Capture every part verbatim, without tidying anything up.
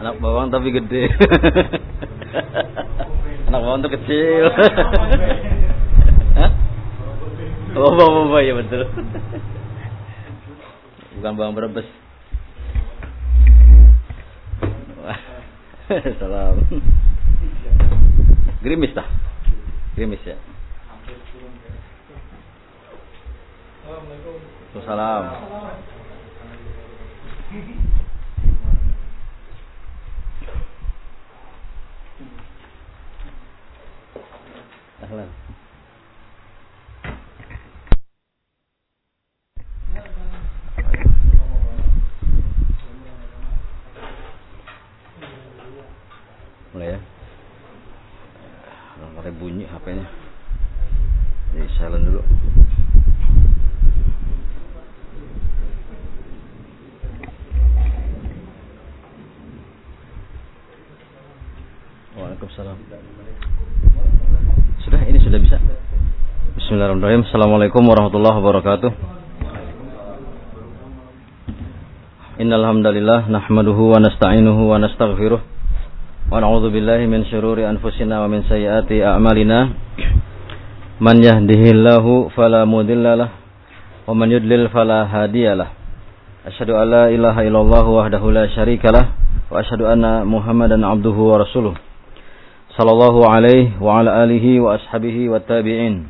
Anak bawang tapi gede. Anak bawang tuh kecil. Hah? Oh, bawang bombay ya betul. Bukan bawang Brebes. Salam. Gerimis dah. Gerimis ya. Assalamualaikum. Salam. Ahlan. Mulai ya. Mulai bunyi H P-nya. Jadi silent dulu. Waalaikumsalam. Sudah, ini sudah bisa. Bismillahirrahmanirrahim. Assalamualaikum warahmatullahi wabarakatuh. Innal hamdalillah nahmaduhu wa nasta'inuhu wa nastaghfiruh wa na'udzu billahi min syururi anfusina wa min sayyiati a'malina. Man yahdihillahu fala mudhillalah wa man yudlil fala hadiyalah. Asyhadu an la ilaha illallah wahdahu la syarikalah wa asyhadu anna Muhammadan abduhu wa rasuluh. Sallallahu alaihi wa ala alihi wa ashabihi wa tabi'in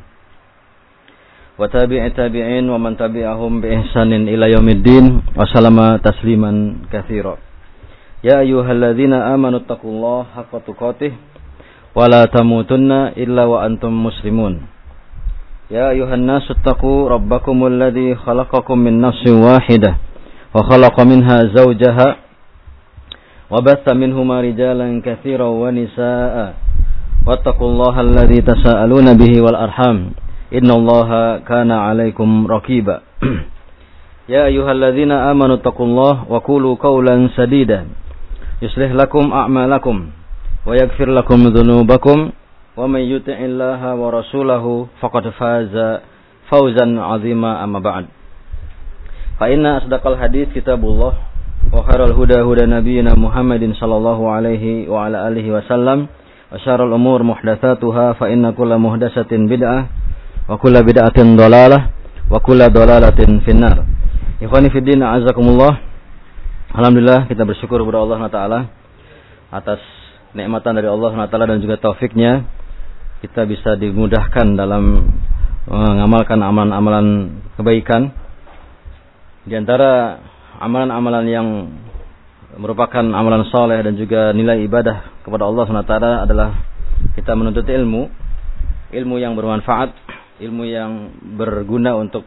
wa tabi'i tabi'in wa man tabi'ahum bi ihsanin ila yaumiddin wa sallama tasliman katsira. Ya ayyuhalladzina amanu taqullaha haqqa tuqatih wa la tamutunna illa wa antum muslimun. Ya ayyuhan nasu taqu rabbakumul ladzi khalaqakum min nafsin wahidah wa khalaqa minha zawjaha وبث منهما رجالا كثيرا ونساء واتقوا الله الذي تساءلون به والأرحام إن الله كان عليكم رقيبا يا أيها الذين آمنوا اتقوا الله وقولوا قولا سديدا يصلح لكم أعمالكم ويغفر لكم ذنوبكم ومن يطع الله ورسوله فقد فاز فوزا عظيما أما بعد فإن أصدق الحديث كتاب الله وخير الهدى هدى نبينا محمد صلى الله عليه وعلى آله وسلم وشر الأمور محدثاتها فإن كل محدثة بدعة وكل بدعة ضلالة وكل ضلالة في النار. Ikhwani fi din, a'azakumullah. Alhamdulillah, kita bersyukur kepada Allah Taala atas nikmatan dari Allah Taala dan juga taufiknya kita bisa dimudahkan dalam mengamalkan amalan-amalan kebaikan. Di antara amalan-amalan yang merupakan amalan saleh dan juga nilai ibadah kepada Allah subhanahu wa taala adalah kita menuntut ilmu, ilmu yang bermanfaat, ilmu yang berguna untuk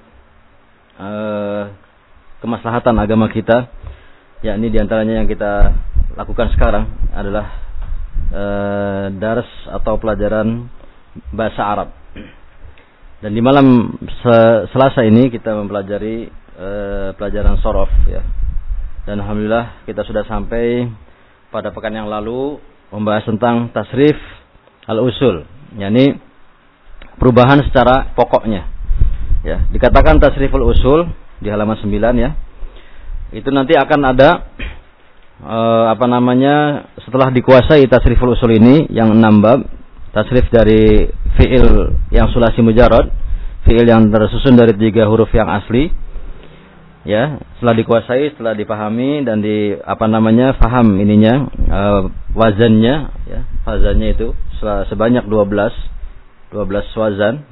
uh, kemaslahatan agama kita. Yakni di antaranya yang kita lakukan sekarang adalah uh, dars atau pelajaran bahasa Arab. Dan di malam Selasa ini kita mempelajari Uh, pelajaran sorof ya. Dan alhamdulillah kita sudah sampai pada pekan yang lalu membahas tentang tasrif al-usul, yakni perubahan secara pokoknya. Ya, dikatakan tasriful usul di halaman sembilan ya. Itu nanti akan ada uh, apa namanya setelah dikuasai tasriful usul ini yang enam bab, tasrif dari fiil yang sulasi mujarrad, fiil yang tersusun dari tiga huruf yang asli. Ya, setelah dikuasai, setelah dipahami dan di apa namanya faham ininya uh, wazannya, ya, wazannya itu sebanyak dua belas wazan,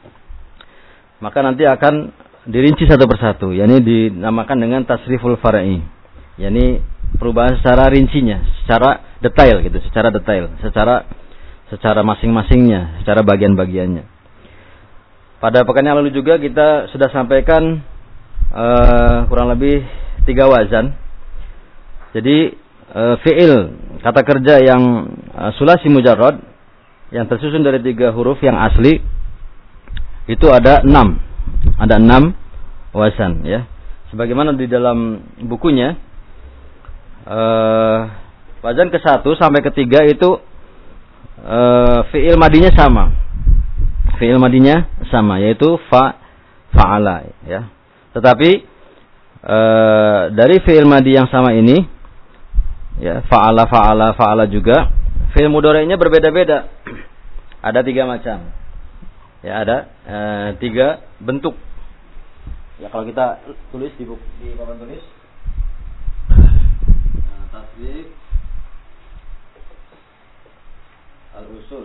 maka nanti akan dirinci satu persatu, yakni dinamakan dengan tasriful far'i, yakni perubahan secara rincinya, secara detail gitu, secara detail, secara secara masing-masingnya, secara bagian-bagiannya. Pada pekan yang lalu juga kita sudah sampaikan Uh, kurang lebih tiga wazan. Jadi uh, fi'il kata kerja yang uh, sulasi mujarrad yang tersusun dari tiga huruf yang asli itu ada enam, ada enam wazan ya. Sebagaimana di dalam bukunya uh, wazan ke satu sampai ketiga itu uh, fi'il madinya sama, fi'il madinya sama yaitu fa fa'ala ya. Tetapi e, dari fi'il madi yang sama ini Ya, fa'ala fa'ala fa'ala juga. Fi'il mudhari'nya berbeda-beda. Ada tiga macam. Ya, ada eh, tiga bentuk. Ya, kalau kita tulis di buku, di papan tulis. Nah, tasrif al-usul.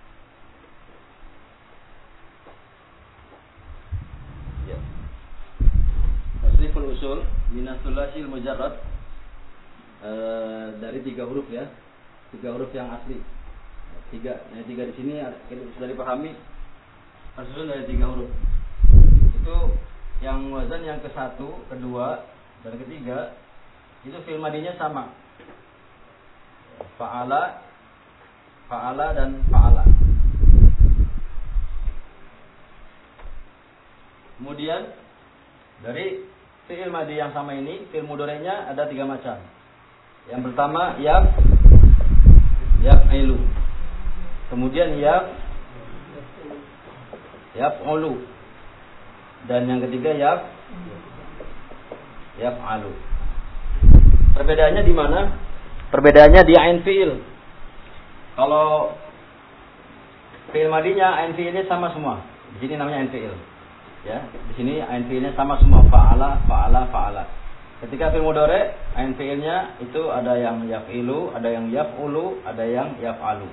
Ya. Tasriful usul minas thulathil mujarrad, e, dari tiga huruf ya. Tiga huruf yang asli. Tiga, yang tiga di sini sudah dipahami. Tersusun dari tiga huruf. Itu yang wazan yang ke satu, kedua, dan ketiga itu fi'il madinya sama. Fa'ala, fa'ala dan fa'ala. Kemudian dari fi'il madi yang sama ini, fi'il mudhari'nya ada tiga macam. Yang pertama yaf, yaf'ilu. Kemudian yaf, yaf'ulu. Dan yang ketiga yaf, yaf'alu. Perbedaannya di mana? Perbedaannya di ain fi'il. Kalau fi'il madinya ain fi'ilnya sama semua. Di sini namanya ain fi'il. Ya, di sini ain fi'ilnya sama semua. Fa'ala, fa'ala, fa'ala. Ketika fi'il mudhari', ain fi'ilnya itu ada yang yaf'ilu, ada yang yaf'ulu, ada yang yaf'alu.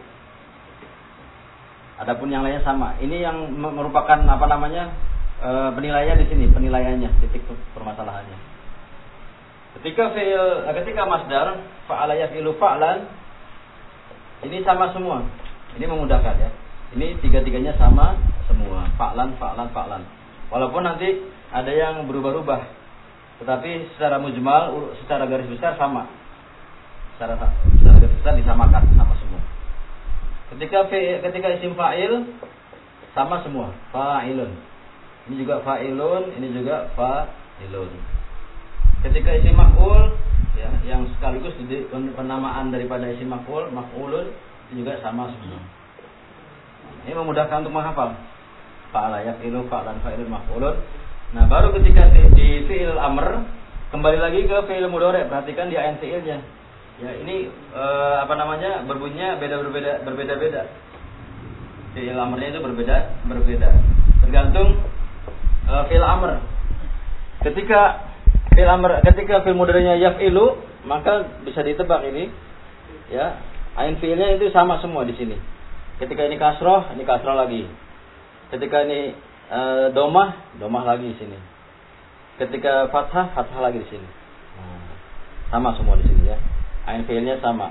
Adapun yang lainnya sama. Ini yang merupakan apa namanya? E, penilaiannya di sini, penilaiannya, titik permasalahannya. Ketika fi'il, ketika masdar fa'ala yaf'ilu fa'lan, ini sama semua. Ini memudahkan ya. Ini tiga-tiganya sama semua. Fa'lan, fa'lan, fa'lan. Walaupun nanti ada yang berubah-ubah, tetapi secara mujmal, secara garis besar sama. Secara, secara garis besar disamakan sama semua. Ketika ketika isim fa'il sama semua, fa'ilun. Ini juga fa'ilun, ini juga fa'ilun. Ketika isim maf'ul, ya, yang sekaligus penamaan daripada isim maf'ul, maf'ulun, ini juga sama semua. Ini memudahkan untuk menghafal. Fa'ala yaf'ilu, fa'lan, fa'ilun, maf'ulun. Nah, baru ketika di, di fi'il amr, kembali lagi ke fi'il mudhari', perhatikan di ain fi'ilnya. Ya, ini e, apa namanya? Berbunyinya beda-berbeda, berbeda-beda. Fi'il amrnya itu berbeda, berbeda. Tergantung e, fi'il amr. Ketika fi'il amr, ketika fi'il mudhari'nya yaf'ilu, maka bisa ditebak ini. Ya, ain fi'ilnya itu sama semua di sini. Ketika ini kasroh, ini kasroh lagi. Ketika ini e, domah, domah lagi di sini. Ketika fathah, fathah lagi di sini. Nah, sama semua di sini ya. Ain fi'ilnya sama.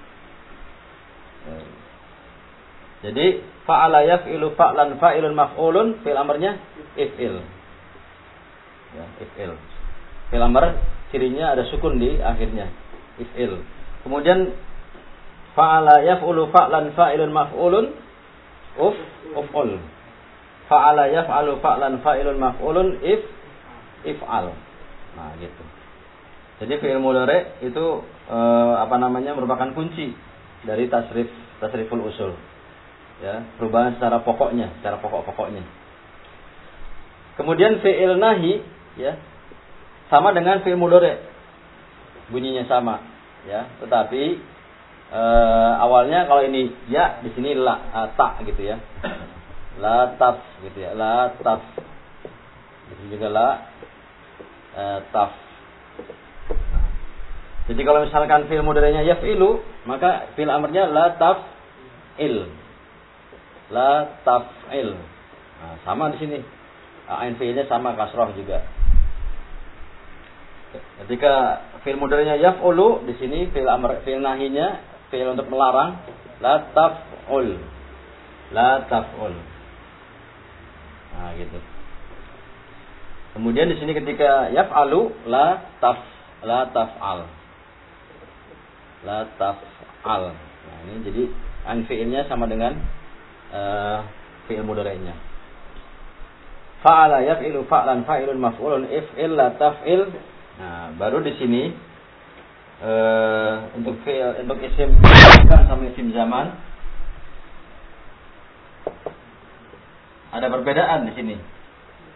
Jadi fa'ala yaf'ilu fa'lan fa'ilun maf'ulun, fi'il amrnya if'il. Ya, if'il. Fi'il amr cirinya ada sukun di akhirnya. If'il. Kemudian fa'ala yaf'ulu fa'lan fa'ilun maf'ulun, uf uf'ul. Fa'ala yaf'alu fa'lan fa'ilun maf'ulun, if if'al. Nah, gitu. Jadi fi'il mudhari' itu e, apa namanya merupakan kunci dari tasrif tasriful usul. Ya, perubahan secara pokoknya, secara pokok-pokoknya. Kemudian fi'il nahi ya sama dengan fi'il mudhari'. Bunyinya sama ya, tetapi e, awalnya kalau ini ya, di sini la, uh, ta gitu ya. La taf gitu ya, la taf. Di sini juga la uh, taf. Jadi kalau misalkan fi'il mudhari'nya yaf'ilu, maka fi'il amrnya la taf'il. La taf'il. Nah, sama di sini. Ain fi'ilnya sama kasrah juga. Ketika fi'il mudhari'nya yaf'ulu, di sini fi'il amr, fi'il nahinya, fi'il untuk melarang, la taf'ul. La taf'ul. Nah, gitu. Kemudian di sini ketika yaf'alu, la taf la taf'al. La taf'al. Nah, ini jadi an fi'ilnya sama dengan uh, fi'il mudhari'nya. Fa'ala yaf'ilu fa'lan fa'ilun maf'ulun if'il la taf'il. Nah, baru di sini uh, untuk fi'il, untuk isim sama isim zaman ada perbedaan di sini.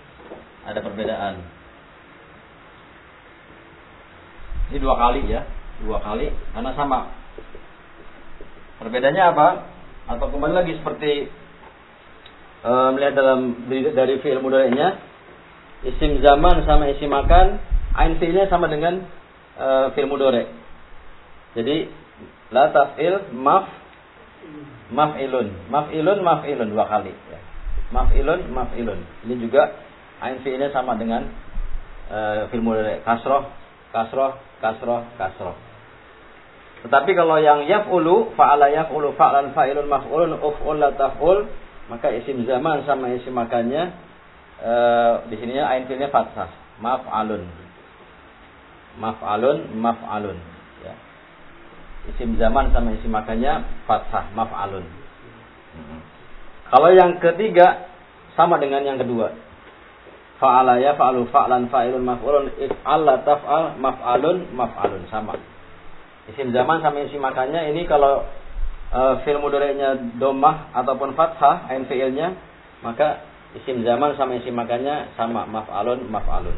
Ada perbedaan. Ini dua kali ya. dua kali karena sama. Perbedaannya apa? Atau kembali lagi seperti e, melihat dalam dari fi'il mudhari'nya, isim zaman sama isim makan, ain fi'ilnya sama dengan e, fi'il mudhari'. Jadi la taf'il maf maf'ilun, maf'ilun maf'ilun dua kali ya. Maf'ilun maf'ilun. Ini juga ain fi'ilnya sama dengan e, fi'il mudhari', kasroh kasroh kasroh kasroh. Tetapi kalau yang yaf'ulu, fa'ala yaf'ulu, fa'lan fa'ilun maf'ulun, uf'ul la taf'ul, maka isim zaman sama isim makannya e, di sininya ain fi'ilnya fathah, maf'alun. Maf'alun, maf'alun, ya. Isim zaman sama isim makannya fathah, maf'alun. Hmm. Kalau yang ketiga sama dengan yang kedua. Fa'ala yaf'alu, fa'lan fa'ilun maf'ulun, if'al la taf'al, maf'alun, maf'alun, sama. Isim zaman sama isim makannya ini kalau e, fi'il mudhari'nya dhammah ataupun fathah ain fi'ilnya, maka isim zaman sama isim makannya sama, maf'alun maf'alun.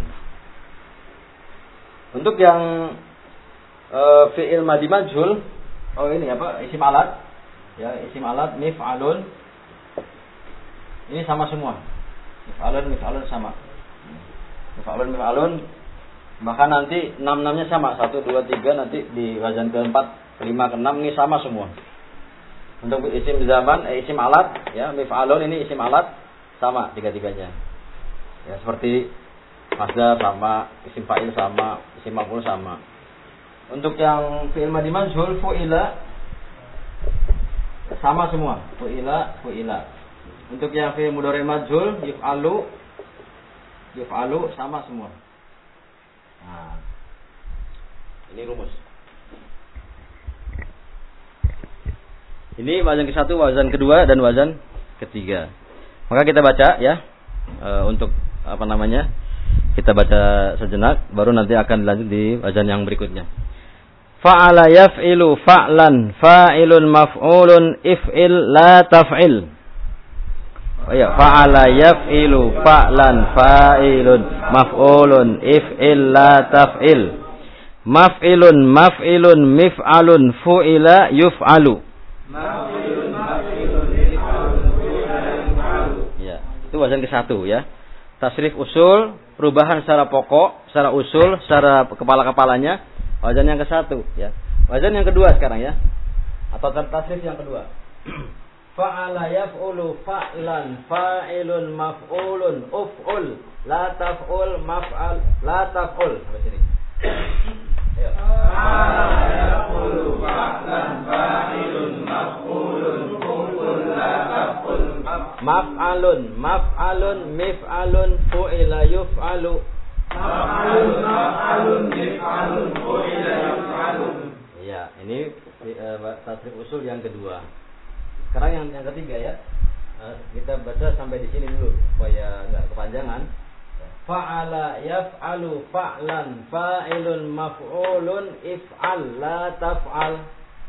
Untuk yang e, fi'il madhi majhul, oh ini apa? Isim alat. Ya, isim alat mif'alun. Ini sama semua. Mif'alun mif'alun sama. Mif'alun mif'alun. Bahkan nanti enam-enamnya sama, satu, dua, tiga, nanti di wazan keempat, kelima, keenam ini sama semua. Untuk isim zaman, eh, isim alat, ya, mif'alun ini isim alat sama tiga-tiganya. Ya, seperti masdar sama, isim fa'il sama, isim maf'ul sama. Untuk yang fi'il madhi majhul, fu'ila sama semua, fu'ila, fu'ila. Untuk yang fi'il mudhari' majhul, yuf'alu, yuf'alu sama semua. Nah, ini rumus. Ini wazan ke satu, wazan kedua, dan wazan ketiga. Maka kita baca ya, e, untuk apa namanya? Kita baca sejenak, baru nanti akan lanjut di wazan yang berikutnya. Fa'ala yaf'ilu fa'lan fa'ilun maf'ulun if'il la taf'il. Oh ya, fa'ala yaf'ilu fa'lan fa'ilun maf'ulun if'il la taf'il. Maf'ilun maf'ilun mif'alun fu'ila yuf'alu. Maf'ilun maf'ilun mif'alun fu'ila yuf'alu. Ya, itu wazan ke satu ya. Tasrif usul, perubahan secara pokok, secara usul, secara kepala-kepalanya, wazan yang ke satu ya. Wazan yang kedua sekarang ya. Atau tasrif yang kedua. Fa'ala yaf'ulu fa'lan fa'ilun maf'ulun uf'ul la taf'ul maf'al la taf'ul. Sampai sini. Ayo. Fa'ala yaf'ulu fa'lan fa'ilun maf'ulun uf'ul la taf'ul maf'alun maf'alun mif'alun fu'ila yuf'alu. Maf'alun maf'alun mif'alun fu'ila yuf'alu. Ya, ini uh, tasrif usul yang kedua. Sekarang yang yang ketiga ya, kita baca sampai di sini dulu supaya nggak kepanjangan. Fa'ala yaf'alu fa'lan fa'ilun maf'ulun if'al la taf'al.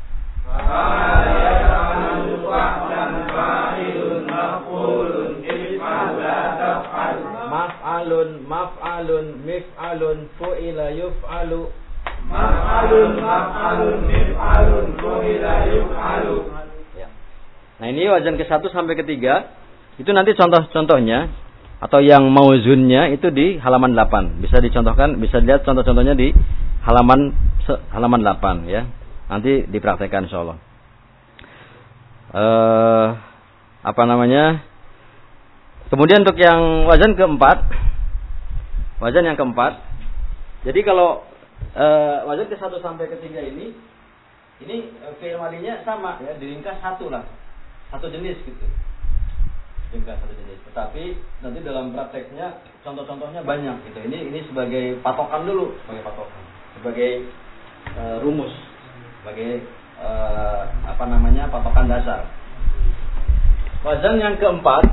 Fa'ala yaf'alu fa'lan fa'ilun maf'ulun if'al la taf'al. Maf'alun maf'alun mif'alun fu'ila yuf'alu. Maf'alun maf'alun mif'alun fu'ila yuf'alu. Nah ini wazan ke satu sampai ketiga. Itu nanti contoh-contohnya atau yang mauzunnya itu di halaman delapan. Bisa dicontohkan, bisa lihat contoh-contohnya di halaman halaman delapan ya. Nanti dipraktekkan insyaallah. Eh apa namanya? Kemudian untuk yang wazan keempat, wazan yang keempat. Jadi kalau eh, wazan ke satu sampai ketiga ini, ini fi'il madhinya sama ya, diringkas satu lah. Satu jenis gitu. Ringkas satu jenis. Tetapi nanti dalam prakteknya contoh-contohnya banyak gitu. Ini ini sebagai patokan dulu, sebagai patokan, sebagai uh, rumus, sebagai uh, apa namanya? Patokan dasar. Wazan yang keempat.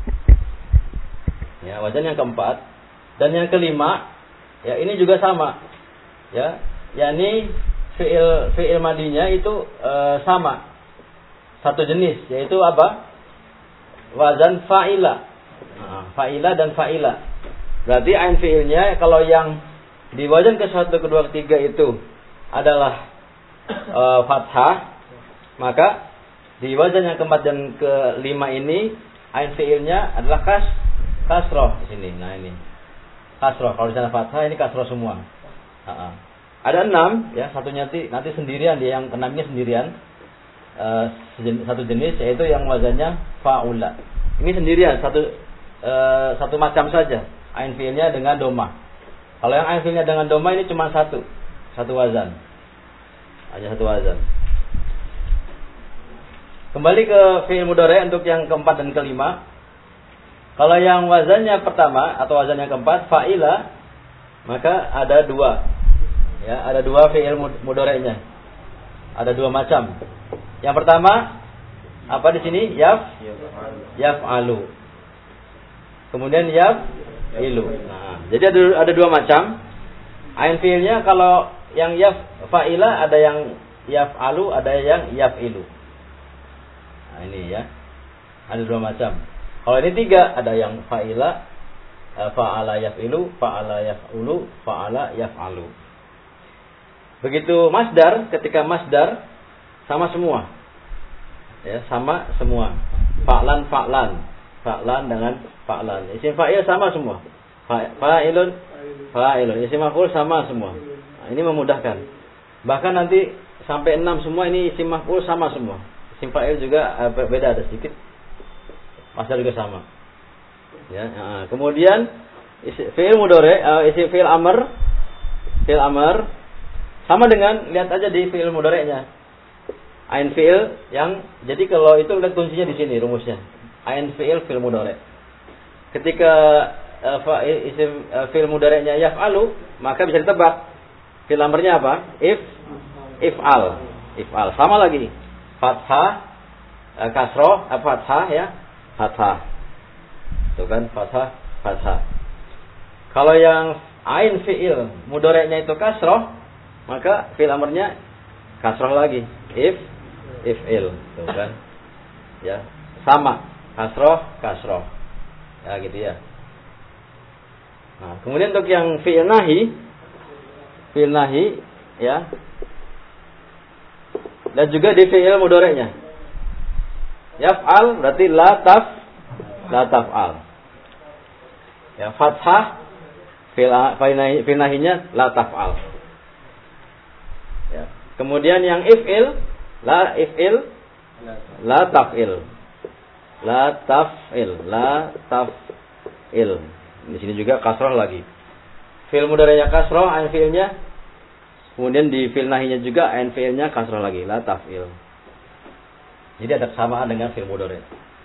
Ya, wazan yang keempat dan yang kelima, ya ini juga sama. Ya, yakni fi'il fi'il madinya itu uh, sama. Satu jenis, yaitu apa? Wazan fa'ila. Nah, fa'ila dan fa'ila. Berarti ain fi'ilnya kalau yang di wazan ke satu, kedua, ketiga itu adalah e, fathah, maka di wazan yang keempat dan kelima ini ain fiilnya adalah kas kasroh di sini. Nah ini kasroh. Kalau di sana fathah, ini kasroh semua. Ha-ha. Ada enam, ya satunya nanti nanti sendirian dia yang keenamnya sendirian e, satu jenis yaitu yang wazannya faula. Ini sendirian satu e, satu macam saja ain fiilnya dengan domah. Kalau yang ain fiilnya dengan domah ini cuma satu satu wazan, hanya satu wazan. Kembali ke fi'il mudhari' untuk yang keempat dan kelima. Kalau yang wazannya pertama atau wazan yang keempat fa'ila, maka ada dua. Ya, ada dua fi'il mudhari'nya. Ada dua macam. Yang pertama apa di sini? Yaf yaf'alu. Kemudian yaf'ilu. Nah, jadi ada ada dua macam. Ain fi'ilnya kalau yang yaf fa'ila ada yang yaf'alu, ada yang yaf'ilu. Nah, ini ya. Ada dua macam. Kalau ini tiga, ada yang fa'ila, fa'ala yaf'ilu, fa'ala yaf'ulu, fa'ala yaf'alu. Begitu masdar, ketika masdar sama semua. Ya, sama semua. Fa'lan fa'lan, fa'lan dengan fa'lan. Isim fa'il sama semua. Fa'ilun fa'ilun. Isim maf'ul sama semua. Nah, ini memudahkan. Bahkan nanti sampai enam semua ini isim maf'ul sama semua. Isim fa'il juga uh, beda ada sedikit. Masdar juga sama. Ya, uh, kemudian fi'il mudhari', uh, isim fi'il amr, fi'il amr sama dengan, lihat aja di fi'il mudhari'nya. Ain fi'il yang, jadi kalau itu lihat kuncinya di sini rumusnya. Ain fi'il fi'il mudhari'. Ketika uh, fa'il isim uh, fi'il mudhari'nya yaf'alu, maka bisa ditebak fi'il amrnya apa? If if'al. If'al. Sama lagi. Fathah, kasroh, fathah ya, fathah. Itu kan fathah, fathah. Kalau yang ain fi'il mudhari'nya itu kasroh, maka fi'il amrnya kasroh lagi. If, if'il, itu kan. Ya, sama. Kasroh, kasroh. Ya gitu ya. Nah, kemudian untuk yang fi'il nahi, fi'il nahi, ya. Dan juga di fi'il mudhari'nya. Yaf'al berarti la taf la taf'al. Ya, fathah fi'il nahinya la taf'al. Ya. Kemudian yang if'il la if'il la taf'il. La taf'il, la taf'il. Di sini juga kasroh lagi. Fi'il mudhari'nya kasroh, ain fi'ilnya. Kemudian di fi'il nahinya juga ain fi'ilnya kasroh lagi, la taf'il. Jadi ada kesamaan dengan fi'il mudhari'.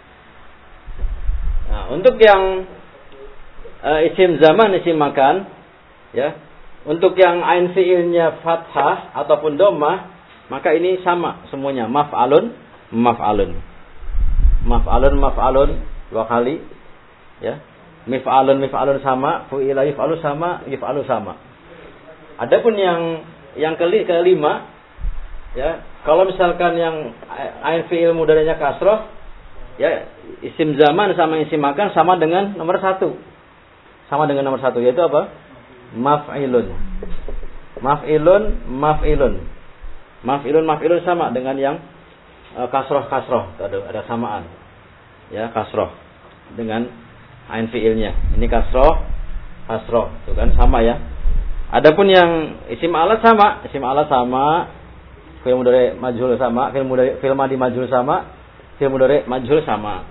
Nah, untuk yang uh, isim zaman, isim makan, ya. Untuk yang ain fi'ilnya fathah ataupun dhammah, maka ini sama semuanya, maf'alun, maf'alun. Maf'alun, maf'alun dua kali, ya. Mif'alun, mif'alun sama, fu'ila yif'alu sama, yif'alu sama. Adapun yang yang keli, kelima, ya, kalau misalkan yang ain fi'il mudhari'nya kasroh, ya, isim zaman sama isim makan sama dengan nomor satu, sama dengan nomor satu, yaitu apa? Maf'ilun, maf'ilun, maf'ilun, maf'ilun, maf'ilun sama dengan yang uh, kasroh, kasroh, ada, ada samaan, ya, kasroh dengan ain fi'ilnya. Ini kasroh, kasroh, itu kan sama ya. Adapun yang isim alat sama, isim alat sama, fi'il mudhari' majhul sama, fi'il mudhari' fi'il madhi majhul sama, fi'il mudhari' majhul sama.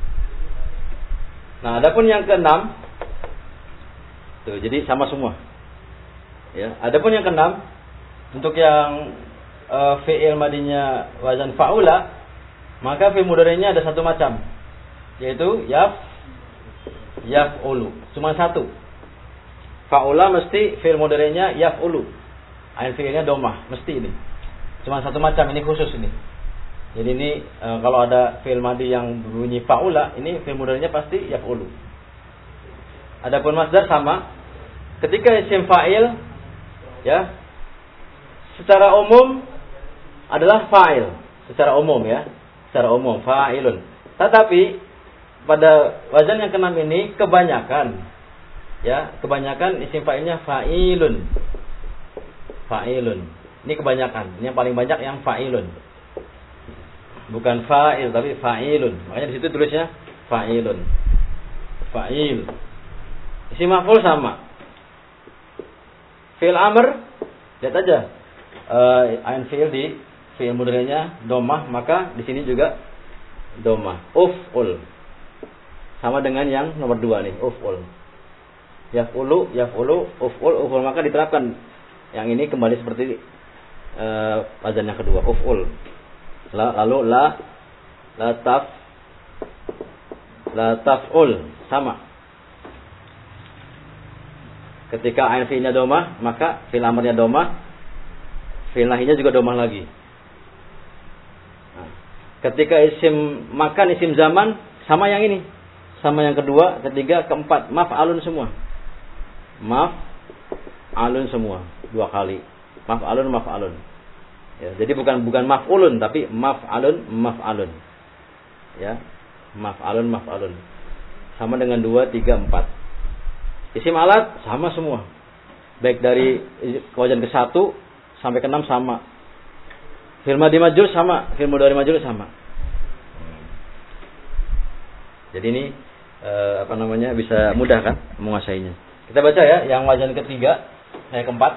Nah, adapun yang keenam, tuh, jadi sama semua. Ya, adapun yang keenam, untuk yang uh, fi'il madhinya wazan fa'ula, maka fi'il mudhari'nya ada satu macam, yaitu yaf, yaf'ulu, cuma satu. Fa'ula mesti fi'il mudhari'nya yaf'ulu. Ain fi'ilnya dhammah, mesti ini. Cuma satu macam, ini khusus ini. Jadi ini e, kalau ada fi'il madhi yang berbunyi fa'ula, ini fi'il mudhari'nya pasti yaf'ulu. Adapun masdar sama. Ketika isim fa'il, ya, secara umum adalah fa'il, secara umum ya, secara umum fa'ilun. Tetapi pada wazan yang keenam ini kebanyakan, ya, kebanyakan isim fa'ilnya fa'ilun. Fa'ilun. Ini kebanyakan. Ini yang paling banyak yang fa'ilun. Bukan fa'il tapi fa'ilun. Makanya di situ tulisnya fa'ilun. Fa'il. Isim maf'ul sama. Fi'il amr, lihat aja. Uh, ain fi'il di fi'il mudhari'nya dhammah, maka di sini juga dhammah. Uf'ul. Sama dengan yang nomor dua nih, uf'ul. Yaf'ulu, yaf'ulu, uf'ul, uf'ul, maka diterapkan yang ini kembali seperti uh, wazan yang kedua, uf'ul. Lalu la la taf la taf'ul, sama. Ketika ain fi'ilnya dhammah, maka fi'il amrnya dhammah, fi'il nahinya juga dhammah lagi. Nah, ketika isim makan, isim zaman, sama yang ini, sama yang kedua, ketiga, keempat, maf'alun semua. Maf'alun semua, dua kali. Maf'alun, maf'alun. Ya, jadi bukan bukan maf'ulun, tapi maf'alun, maf'alun. Ya, maf'alun, maf'alun. Sama dengan dua, tiga, empat. Isim alat sama semua. Baik dari wajan ke satu sampai ke enam sama. Fi'il madhi majhul sama, fi'il mudhari majhul sama. Jadi ini eh, apa namanya, bisa mudah kan menguasainya. Kita baca ya yang wajan ketiga, yang keempat.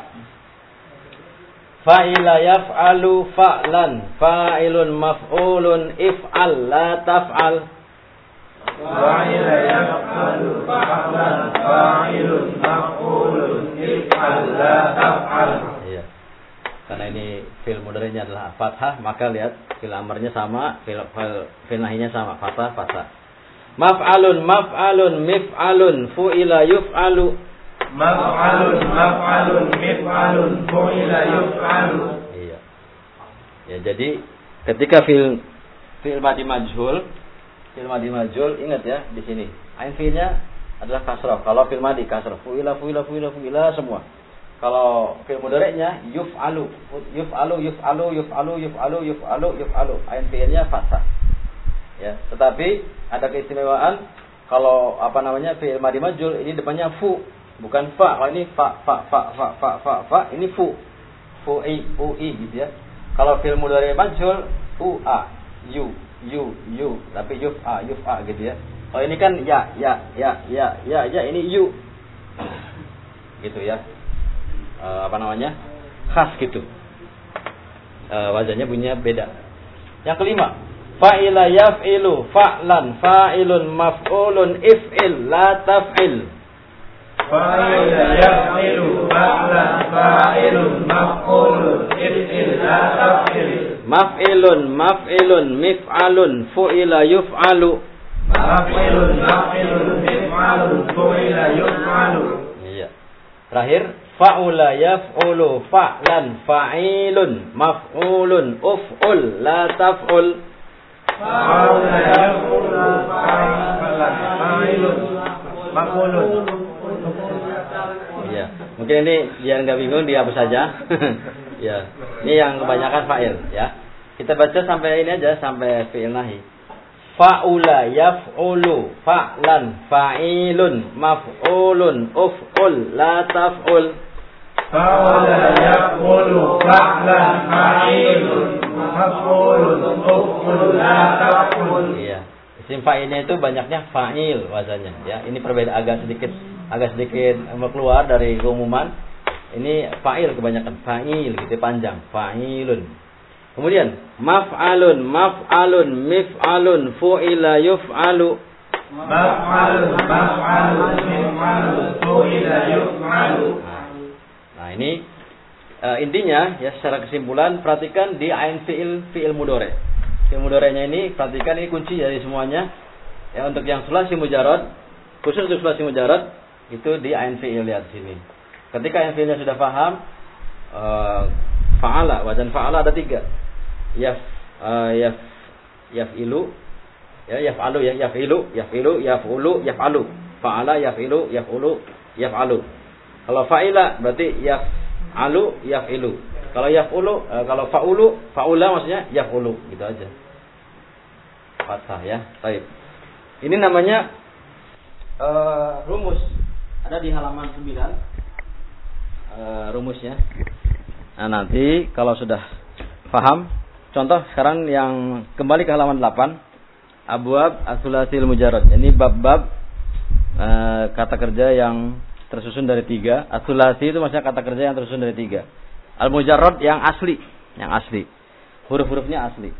Fa'ila yaf'alu fa'lan, fa'ilun maf'ulun if'al la taf'al. Fa'ila yaf'alu fa'lan, fa'ilun maf'ulun if'al la taf'al. Iya. Karena ini fi'il mudhari'nya adalah fathah, maka lihat fi'il amrnya sama, fi'il fi'il nahinya sama, fathah, fathah. Maf'alun, maf'alun, mif'alun, fu'ila yuf'alu. Maf'alun, maf'alun, mif'alun, fu'ila yuf'alu. Iya. Ya, jadi ketika fi'il fi'il madhi majhul, fi'il madhi majhul, ingat ya di sini. Ain fi'ilnya adalah kasrah. Kalau fi'il madhi kasrah, fu'ila, fu'ila, fu'ila, fu'ila semua. Kalau fi'il mudhari'nya yuf'alu, yuf'alu, yuf'alu, yuf'alu, yuf'alu, yuf'alu, yuf'alu. Ain fi'ilnya fathah. Ya, tetapi ada keistimewaan kalau apa namanya fi'il madhi majhul ini depannya fu, bukan fa. Kalau ini fa fa fa fa fa fa, fa ini fu. Fu'i, fu'i gitu ya. Kalau fi'il mudhari majhul u a, yu, yu, yu, tapi yuf'a, yuf'a gitu ya. Kalau ini kan ya, ya, ya, ya, ya, ya, ini yu. Gitu ya. E, apa namanya? Khas gitu. E, wazannya bunyinya beda. Yang kelima, fa'ila yaf'ilu fa'lan, fa'ilun maf'ulun if'il la taf'il. Fa'ila yaf'ilu fa'lan, fa'ilun maf'ulun if'il la taf'il. Maf'ilun, maf'ilun, mif'alun, fu'ila yuf'alu. Maf'ilun, maf'ilun, mif'alun, fu'ila yuf'alu. Iya. Terakhir, fa'ula yaf'ulu fa'lan, fa'ilun, maf'ulun, uf'ul, la taf'ul. Fa'ula yaf'ulu fa'lan, fa'ilun, maf'ulun. Iya. Mungkin ini biar nggak bingung dihapus saja. Ya. Ini yang kebanyakan fa'il ya. Kita baca sampai ini aja, sampai fi'il nahi. Fa'ula yaf'ulu fa'lan, fa'ilun, maf'ulun, uf'ul, la taf'ul. Fa'ula yaf'ulu fa'lan, fa'ilun, maf'ulun, uf'ul, la taf'ul. Iya. Isim fa'ilnya itu banyaknya fa'il wazannya ya. Ini perbedaan agak sedikit agak sedikit keluar dari keumuman. Ini fa'il kebanyakan, fa'il gitu panjang, fa'ilun. Kemudian maf'alun, maf'alun, mif'alun, fu'ila yuf'alu. Maf'alun, maf'alun, mif'alun, fu'ila yuf'alu. Nah, nah ini uh, intinya ya, secara kesimpulan perhatikan di ain fi'il fi'il mudhari. Fi'il mudhari'nya ini perhatikan, ini kunci dari semuanya. Ya, untuk yang sulasi mujarrad, khusus untuk sulasi mujarrad itu di ain fi'il, lihat sini. Ketika ain fi'ilnya sudah paham, uh, fa'ala, wazan fa'ala ada tiga. Yaf, uh, yaf, yaf'ilu, ya, yaf'alu, ya, yaf'ilu, yaf'ilu, yaf'ulu, yaf'alu. Fa'ala, yaf'ilu, yaf'ulu, yaf'alu. Kalau fa'ila berarti yaf'alu, yaf'ilu. Kalau yaf'ulu, uh, kalau fa'ulu, fa'ula maksudnya yaf'ulu, gitu aja. Fathah ya. Baik. Ini namanya uh, rumus. Ada di halaman sembilan uh, rumusnya. Nah, nanti kalau sudah paham, contoh sekarang yang kembali ke halaman delapan, abwab as-sulasil mujarrad. Ini bab-bab e, kata kerja yang tersusun dari tiga. As-sulasi itu maksudnya kata kerja yang tersusun dari tiga. Al-mujarrad yang asli, yang asli. Huruf-hurufnya asli.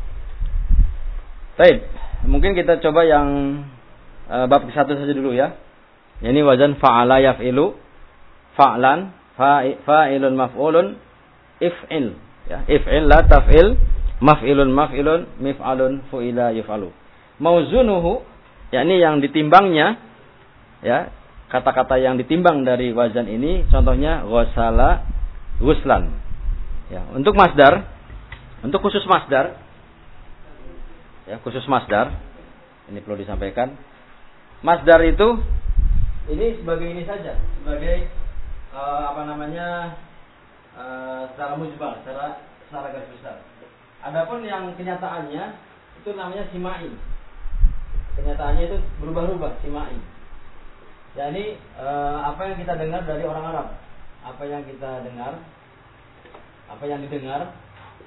Baik, mungkin kita coba yang e, bab ke satu saja dulu ya. Ini wazan fa'ala yaf'ilu, fa'lan, fa'ilun maf'ulun, if'il. Ya, if'il la taf'il, maf'ilun maf'ilun, mif'alun fu'ila yuf'alu. Mauzunuhu, yakni yang ditimbangnya, ya, kata-kata yang ditimbang dari wazan ini, contohnya ghasala, ghuslan. Ya, untuk masdar, untuk khusus masdar, ya, khusus masdar, ini perlu disampaikan. Masdar itu ini sebagai ini saja, sebagai uh, apa namanya? Uh, secara mujmal, secara secara garis besar. Adapun yang kenyataannya itu namanya simai. Kenyataannya itu berubah-ubah, simai. Yani uh, apa yang kita dengar dari orang Arab, apa yang kita dengar, apa yang didengar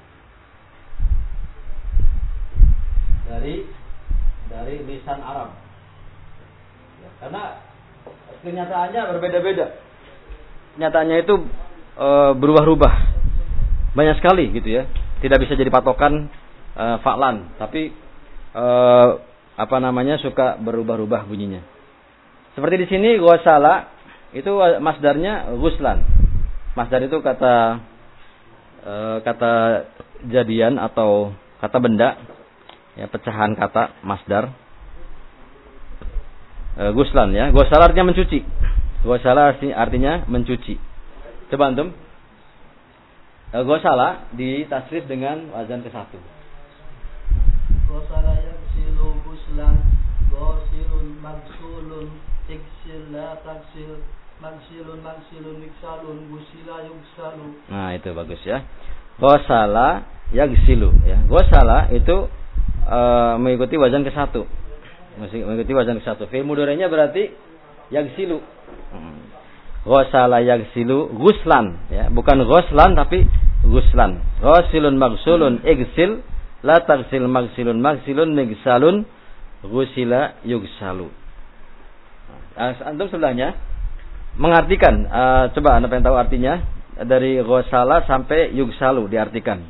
dari dari lisan Arab. Ya, karena kenyataannya berbeda-beda. Kenyataannya itu E, berubah-ubah banyak sekali gitu ya, tidak bisa jadi patokan e, fa'lan, tapi e, apa namanya suka berubah-ubah bunyinya. Seperti di sini ghasala itu masdarnya ghuslan. Masdar itu kata e, kata jadian atau kata benda, ya, pecahan kata masdar. E, ghuslan ya, ghasala artinya mencuci. Ghasala artinya mencuci. Coba antum. Ghasala ditasrif dengan wazan ke satu. Ghasala yaghsilu ghuslan, ghasilun maghsulun, iksil la taksil, maghsilun maghsilun miksalun, ghusila yughsalu. Nah, itu bagus ya. Ghasala yaghsilu ya. Ghasala itu uh, mengikuti wazan ke satu. Mengikuti wazan ke satu. Fi'il mudhari'nya berarti yaghsilu. Hmm. Ghasala yaghsilu ghuslan ya, bukan ghuslan tapi ghuslan. Ghasilun maghsulun igsil, la taghsil maghsilun maghsilun migsalun, ghusila yughsalu. Nah, antum sebelahnya mengartikan, uh, coba Anda pengen tahu artinya dari ghasala sampai yughsalu diartikan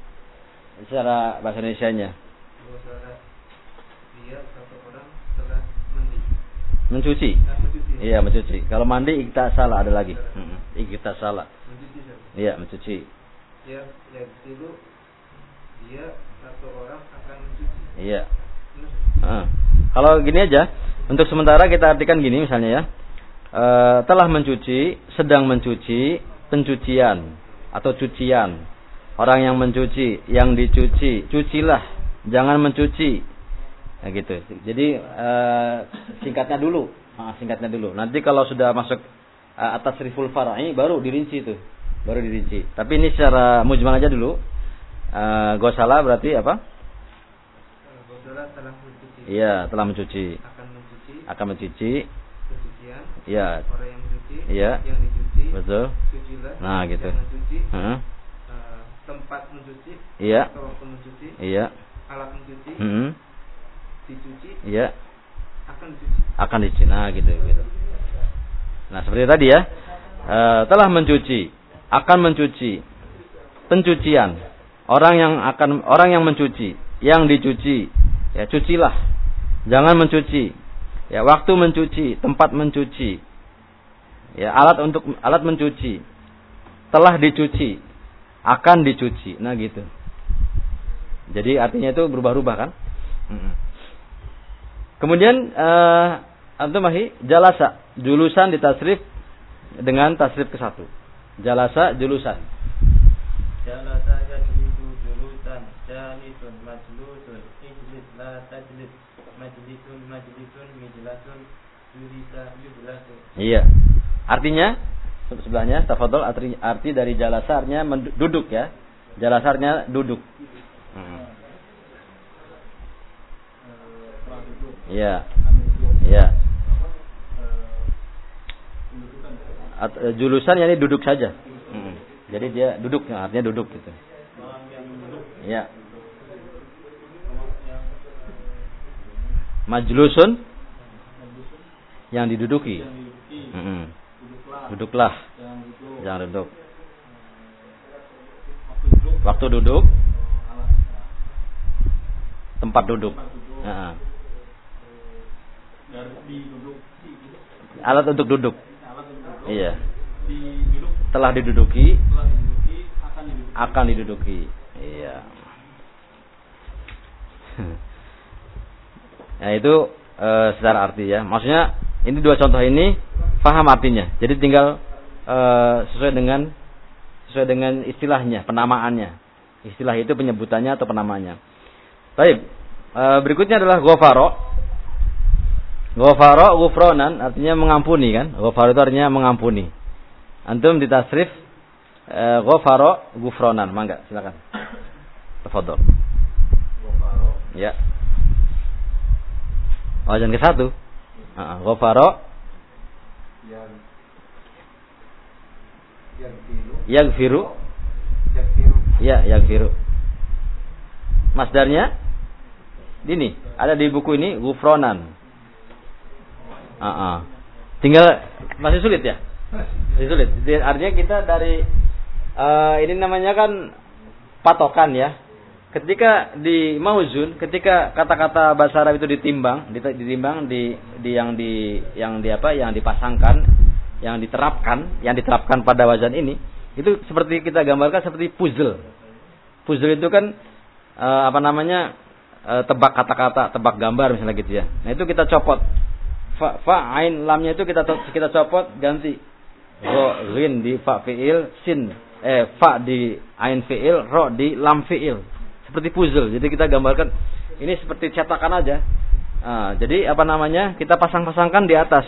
secara bahasa Indonesianya. Ghasala dia satu orang telah mandi. Mencuci. Iya, mencuci. Kalau mandi iktasala ada lagi. Heeh. Iktasala. Mencuci. Iya, mencuci. Ya, ya itu dia satu orang akan mencuci. Iya. Heeh. Kalau gini aja, untuk sementara kita artikan gini misalnya ya. E, telah mencuci, sedang mencuci, pencucian atau cucian. Orang yang mencuci, yang dicuci, cucilah, jangan mencuci. Nah, gitu. Jadi e, singkatnya dulu. Nah, singkatnya dulu. Nanti kalau sudah masuk uh, atas riful far'i baru dirinci itu. Baru dirinci. Tapi ini secara mujmal aja dulu. Uh, ghasala berarti apa? Ghasala telah mencuci. Iya, telah mencuci. Akan mencuci. Akan mencuci. Pencucian. Iya. Orang yang mencuci. Iya. Yang dicuci. Betul. Cucilah. Nah, gitu. Yang mencuci. Uh-huh. Uh, tempat mencuci. Iya. Atau waktu mencuci. Iya. Alat mencuci. Hmm. Dicuci. Iya. Akan dicuci. Akan dicuci. Nah, gitu, gitu. Nah, seperti tadi ya. E, telah mencuci, akan mencuci. Pencucian. Orang yang akan orang yang mencuci, yang dicuci, ya cucilah. Jangan mencuci. Ya, waktu mencuci, tempat mencuci. Ya, alat untuk alat mencuci. Telah dicuci, akan dicuci. Nah, gitu. Jadi artinya itu berubah-ubah kan? Mm-mm. Kemudian uh, antum mahi jalasa, julusan ditasrif dengan tasrif ke satu. Jalasa julusan. Jalasa yajlisu julusan, jalisun majlusun, ijlis la tajlis, majlisun majlisun, mijlasun, julisa yujlasun. Iya. Artinya sebelahnya tafadhol, arti, arti dari jalasa artinya duduk ya. Jalasa artinya duduk. Hmm. Iya. Iya. Julusan yakni duduk saja. Hmm. Jadi dia duduk, artinya duduk gitu. Ya. Majlusun yang diduduki. Mm-hmm. Duduklah. Jangan duduk. Waktu duduk. Tempat duduk. Nah. Alat untuk duduk. Iya. Telah diduduki. Akan diduduki. Iya. Nah itu e, secara arti ya. Maksudnya ini dua contoh ini paham artinya. Jadi tinggal e, sesuai dengan sesuai dengan istilahnya, penamaannya. Istilah itu penyebutannya atau penamanya. Baik. E, berikutnya adalah ghafara. Ghafara ghufranan artinya mengampuni kan? Ghafara itu artinya mengampuni. Antum ditasrif e, ghafara ghufranan. Mangga, silakan. Tafadhol. Ghafara. Ya. Wajan ke satu. Heeh, ghafara yang yaghfiru. Yaghfiru. Ya, yaghfiru. Masdarnya ini ada di buku ini ghufranan. Heeh. Tinggal masih sulit ya? Masih sulit. Artinya kita dari uh, ini namanya kan patokan ya. Ketika di mauzun, ketika kata-kata bahasa Arab itu ditimbang, ditimbang di, di yang di yang di apa, yang dipasangkan, yang diterapkan, yang diterapkan pada wazan ini, itu seperti kita gambarkan seperti puzzle. Puzzle itu kan e, apa namanya e, tebak kata-kata, tebak gambar misalnya gitu ya. Nah itu kita copot, fa, fa ain lamnya itu kita kita copot ganti ro rin di fa fiil sin, eh fa di ain fiil, ro di lam fiil. Seperti puzzle. Jadi kita gambarkan ini seperti cetakan aja. Nah, jadi apa namanya? Kita pasang-pasangkan di atas.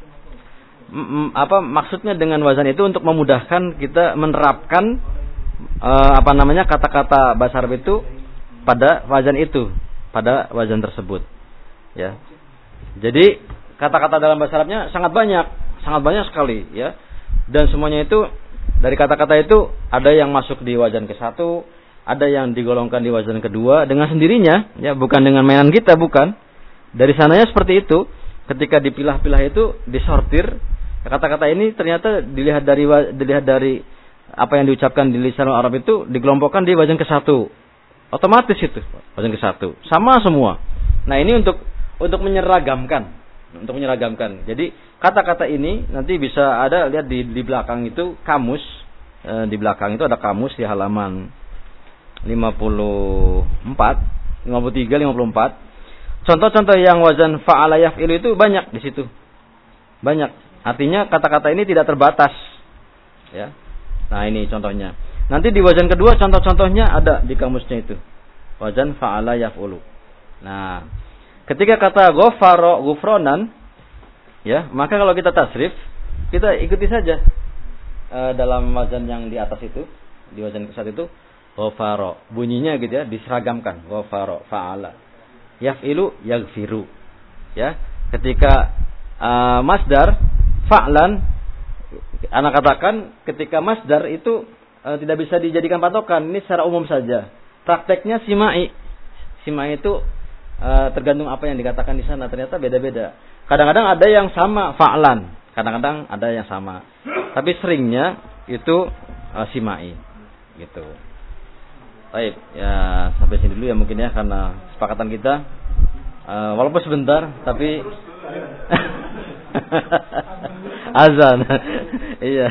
M- apa maksudnya dengan wazan itu untuk memudahkan kita menerapkan uh, apa namanya kata-kata bahasa Arab itu pada wazan itu, pada wazan tersebut. Ya. Jadi kata-kata dalam bahasa Arabnya sangat banyak, sangat banyak sekali ya. Dan semuanya itu dari kata-kata itu ada yang masuk di wazan ke satu, ada yang digolongkan di wazan kedua dengan sendirinya, ya bukan dengan mainan kita, bukan. Dari sananya seperti itu. Ketika dipilah-pilah itu, disortir, kata-kata ini ternyata dilihat dari dilihat dari apa yang diucapkan di lisan Arab itu dikelompokkan di wazan ke satu. Otomatis itu wazan ke satu. Sama semua. Nah ini untuk untuk menyeragamkan, untuk menyeragamkan. Jadi kata-kata ini nanti bisa ada lihat di di belakang itu kamus, e, di belakang itu ada kamus di halaman lima puluh empat, lima puluh tiga, lima puluh empat. Contoh-contoh yang wazan fa'ala yaf'ilu itu banyak di situ. Banyak. Artinya kata-kata ini tidak terbatas. Ya. Nah, ini contohnya. Nanti di wazan kedua contoh-contohnya ada di kamusnya itu. Wazan fa'ala yaf'ulu. Nah, ketika kata ghafara ghufranan, ya, maka kalau kita tasrif, kita ikuti saja e, dalam wazan yang di atas itu, di wazan kesat itu ghafara, bunyinya gitu ya, diseragamkan. Ghafara, fa'ala. Yaf'ilu, yaghfiru. Ya, ketika uh, masdar fa'lan, anak katakan ketika masdar itu uh, tidak bisa dijadikan patokan. Ini secara umum saja. Prakteknya simai. Simai itu uh, tergantung apa yang dikatakan di sana. Ternyata beda-beda. Kadang-kadang ada yang sama fa'lan, kadang-kadang ada yang sama. Tapi seringnya itu uh, simai. Gitu. Baik, ya sampai sini dulu ya mungkin ya karena kesepakatan kita uh, walaupun sebentar tapi azan. Iya.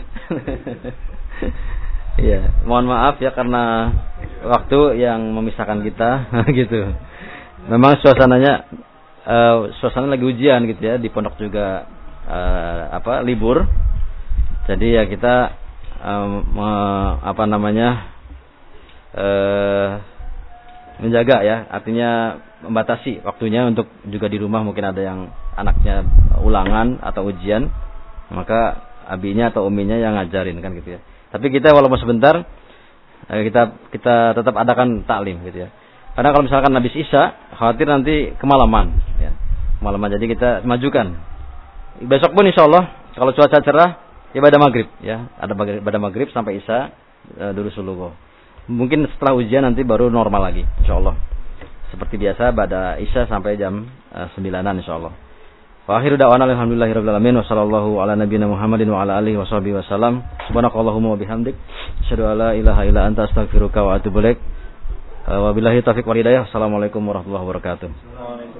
Iya, mohon maaf ya karena waktu yang memisahkan kita gitu. Memang suasananya uh, suasana lagi ujian gitu ya, di pondok juga uh, apa libur. Jadi ya kita um, uh, apa namanya Uh, menjaga ya, artinya membatasi waktunya untuk juga di rumah mungkin ada yang anaknya ulangan atau ujian, maka abinya atau uminya yang ngajarin kan gitu ya. Tapi kita walaupun sebentar kita kita tetap adakan taklim gitu ya. Karena kalau misalkan habis Isya khawatir nanti kemalaman ya. Kemalaman, jadi kita majukan. Besok pun insyaallah kalau cuaca cerah ibadah maghrib ya, ada ibadah maghrib sampai isya uh, durusul lugha. Mungkin setelah ujian nanti baru normal lagi insyaallah. Seperti biasa pada isya sampai jam uh, sembilanan insyaallah. Wa akhiru da'wana alhamdulillahirabbil alamin wa sallallahu ala nabiyyina Muhammadin wa ala alihi washabihi wasallam. Subhanakallahumma wa bihamdik asyhadu an la ilaha illa anta astaghfiruka wa atubu ilaik. Wabillahi taufiq wal hidayah. Assalamualaikum warahmatullahi wabarakatuh.